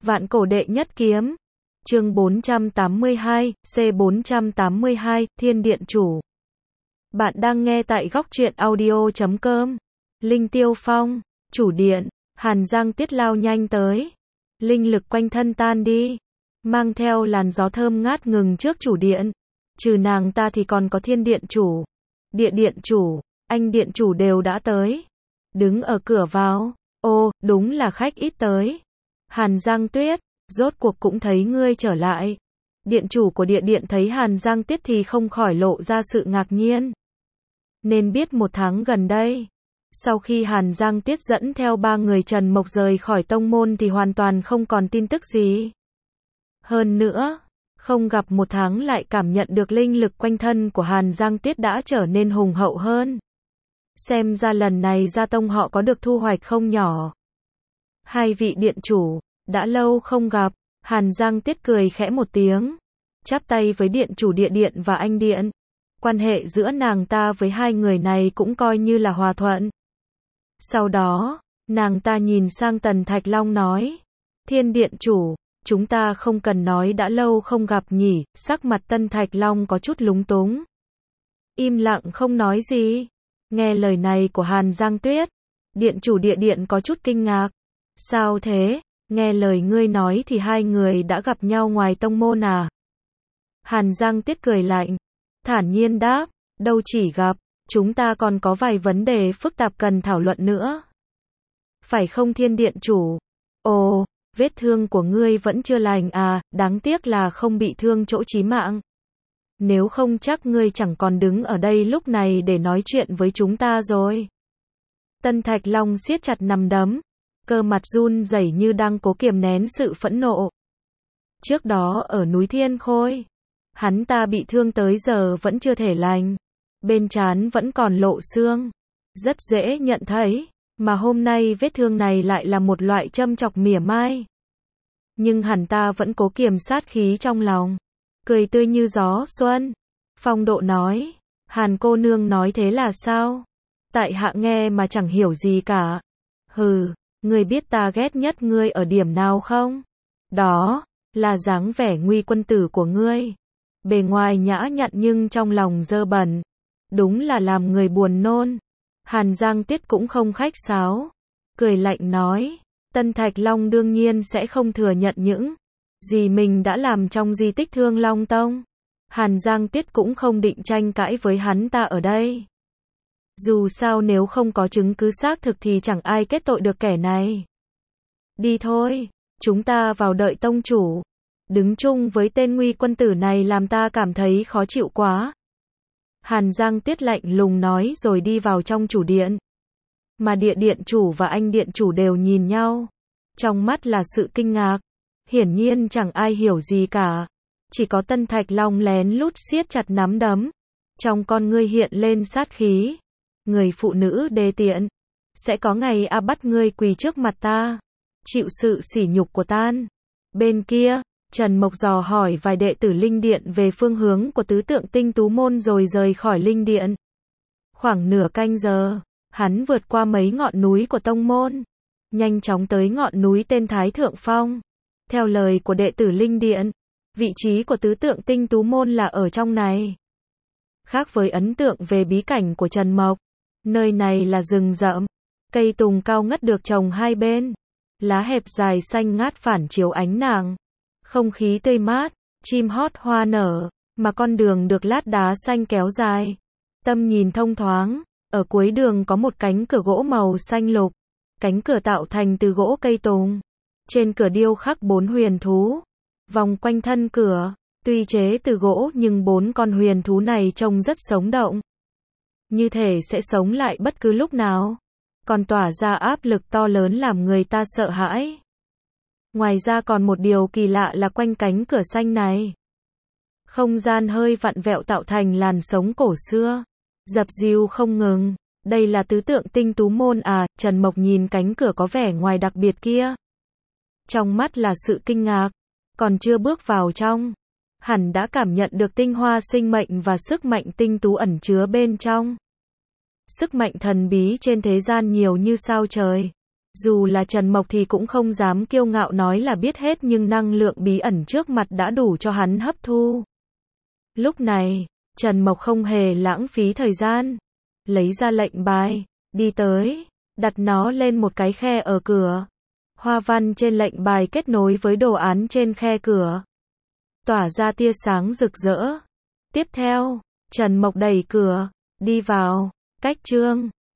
Vạn cổ đệ nhất kiếm. Chương 482, C482, Thiên Điện Chủ. Bạn đang nghe tại góc truyện audio.com. Linh Tiêu Phong, chủ điện, Hàn Giang Tiết lao nhanh tới. Linh lực quanh thân tan đi, mang theo làn gió thơm ngát ngừng trước chủ điện. Trừ nàng ta thì còn có Thiên Điện Chủ, Địa Điện Chủ, Anh Điện Chủ đều đã tới. Đứng ở cửa vào, ô, đúng là khách ít tới. Hàn Giang Tuyết, rốt cuộc cũng thấy ngươi trở lại. Điện chủ của địa điện thấy Hàn Giang Tuyết thì không khỏi lộ ra sự ngạc nhiên. Nên biết một tháng gần đây, sau khi Hàn Giang Tuyết dẫn theo 3 người Trần Mộc rời khỏi tông môn thì hoàn toàn không còn tin tức gì. Hơn nữa, không gặp một tháng lại cảm nhận được linh lực quanh thân của Hàn Giang Tuyết đã trở nên hùng hậu hơn. Xem ra lần này gia tông họ có được thu hoạch không nhỏ. Hai vị điện chủ, đã lâu không gặp. Hàn Giang Tuyết cười khẽ một tiếng, chắp tay với điện chủ địa điện và anh điện. Quan hệ giữa nàng ta với hai người này cũng coi như là hòa thuận. Sau đó, nàng ta nhìn sang Tần Thạch Long nói, Thiên Điện Chủ, chúng ta không cần nói đã lâu không gặp nhỉ. Sắc mặt Tần Thạch Long có chút lúng túng, im lặng không nói gì. Nghe lời này của Hàn Giang Tuyết, điện chủ địa điện có chút kinh ngạc. Sao thế? Nghe lời ngươi nói thì hai người đã gặp nhau ngoài tông môn à? Hàn Giang Tuyết cười lạnh, thản nhiên đáp, đâu chỉ gặp, chúng ta còn có vài vấn đề phức tạp cần thảo luận nữa. Phải không Thiên Điện Chủ? Ồ, vết thương của ngươi vẫn chưa lành à, đáng tiếc là không bị thương chỗ chí mạng. Nếu không chắc ngươi chẳng còn đứng ở đây lúc này để nói chuyện với chúng ta rồi. Tân Thạch Long siết chặt nắm đấm, cơ mặt run rẩy như đang cố kiềm nén sự phẫn nộ. Trước đó ở núi Thiên Khôi, hắn ta bị thương tới giờ vẫn chưa thể lành, bên trán vẫn còn lộ xương, rất dễ nhận thấy, mà hôm nay vết thương này lại là một loại châm chọc mỉa mai. Nhưng hắn ta vẫn cố kiềm sát khí trong lòng, cười tươi như gió xuân, phong độ nói, Hàn cô nương nói thế là sao? Tại hạ nghe mà chẳng hiểu gì cả. Hừ, ngươi biết ta ghét nhất ngươi ở điểm nào không? Đó là dáng vẻ nguy quân tử của ngươi. Bề ngoài nhã nhặn nhưng trong lòng dơ bẩn. Đúng là làm người buồn nôn. Hàn Giang Tuyết cũng không khách sáo, cười lạnh nói, Tân Thạch Long đương nhiên sẽ không thừa nhận những gì mình đã làm trong di tích Thương Long Tông. Hàn Giang Tuyết cũng không định tranh cãi với hắn ta ở đây. Dù sao nếu không có chứng cứ xác thực thì chẳng ai kết tội được kẻ này. Đi thôi, chúng ta vào đợi tông chủ. Đứng chung với tên nguy quân tử này làm ta cảm thấy khó chịu quá. Hàn Giang Tuyết lạnh lùng nói rồi đi vào trong chủ điện. Mà địa điện chủ và anh điện chủ đều nhìn nhau. Trong mắt là sự kinh ngạc. Hiển nhiên chẳng ai hiểu gì cả. Chỉ có Tân Thạch Long lén lút siết chặt nắm đấm. Trong con ngươi hiện lên sát khí. Người phụ nữ đê tiện, sẽ có ngày bắt ngươi quỳ trước mặt ta, chịu sự sỉ nhục của tan. Bên kia, Trần Mộc dò hỏi vài đệ tử linh điện về phương hướng của tứ tượng tinh tú môn rồi rời khỏi linh điện. Khoảng nửa canh giờ, hắn vượt qua mấy ngọn núi của tông môn, nhanh chóng tới ngọn núi tên Thái Thượng Phong. Theo lời của đệ tử linh điện, vị trí của tứ tượng tinh tú môn là ở trong này. Khác với ấn tượng về bí cảnh của Trần Mộc, nơi này là rừng rậm, cây tùng cao ngất được trồng hai bên, lá hẹp dài xanh ngát phản chiếu ánh nắng, không khí tươi mát, chim hót hoa nở, mà con đường được lát đá xanh kéo dài, tầm nhìn thông thoáng. Ở cuối đường có một cánh cửa gỗ màu xanh lục, cánh cửa tạo thành từ gỗ cây tùng, trên cửa điêu khắc 4 huyền thú, vòng quanh thân cửa, tuy chế từ gỗ nhưng 4 con huyền thú này trông rất sống động. Như thể sẽ sống lại bất cứ lúc nào, còn tỏa ra áp lực to lớn làm người ta sợ hãi. Ngoài ra còn một điều kỳ lạ là quanh cánh cửa xanh này, không gian hơi vặn vẹo tạo thành làn sóng cổ xưa, dập dìu không ngừng. Đây là tứ tượng tinh tú môn à? Trần Mộc nhìn cánh cửa có vẻ ngoài đặc biệt kia, trong mắt là sự kinh ngạc. Còn chưa bước vào trong, hẳn đã cảm nhận được tinh hoa sinh mệnh và sức mạnh tinh tú ẩn chứa bên trong. Sức mạnh thần bí trên thế gian nhiều như sao trời, Dù là Trần Mộc thì cũng không dám kiêu ngạo nói là biết hết, nhưng năng lượng bí ẩn trước mặt đã đủ cho hắn hấp thu. Lúc này, Trần Mộc không hề lãng phí thời gian, lấy ra lệnh bài, đi tới, đặt nó lên một cái khe ở cửa. Hoa văn trên lệnh bài kết nối với đồ án trên khe cửa, tỏa ra tia sáng rực rỡ. Tiếp theo, Trần Mộc đẩy cửa, đi vào. Cách chương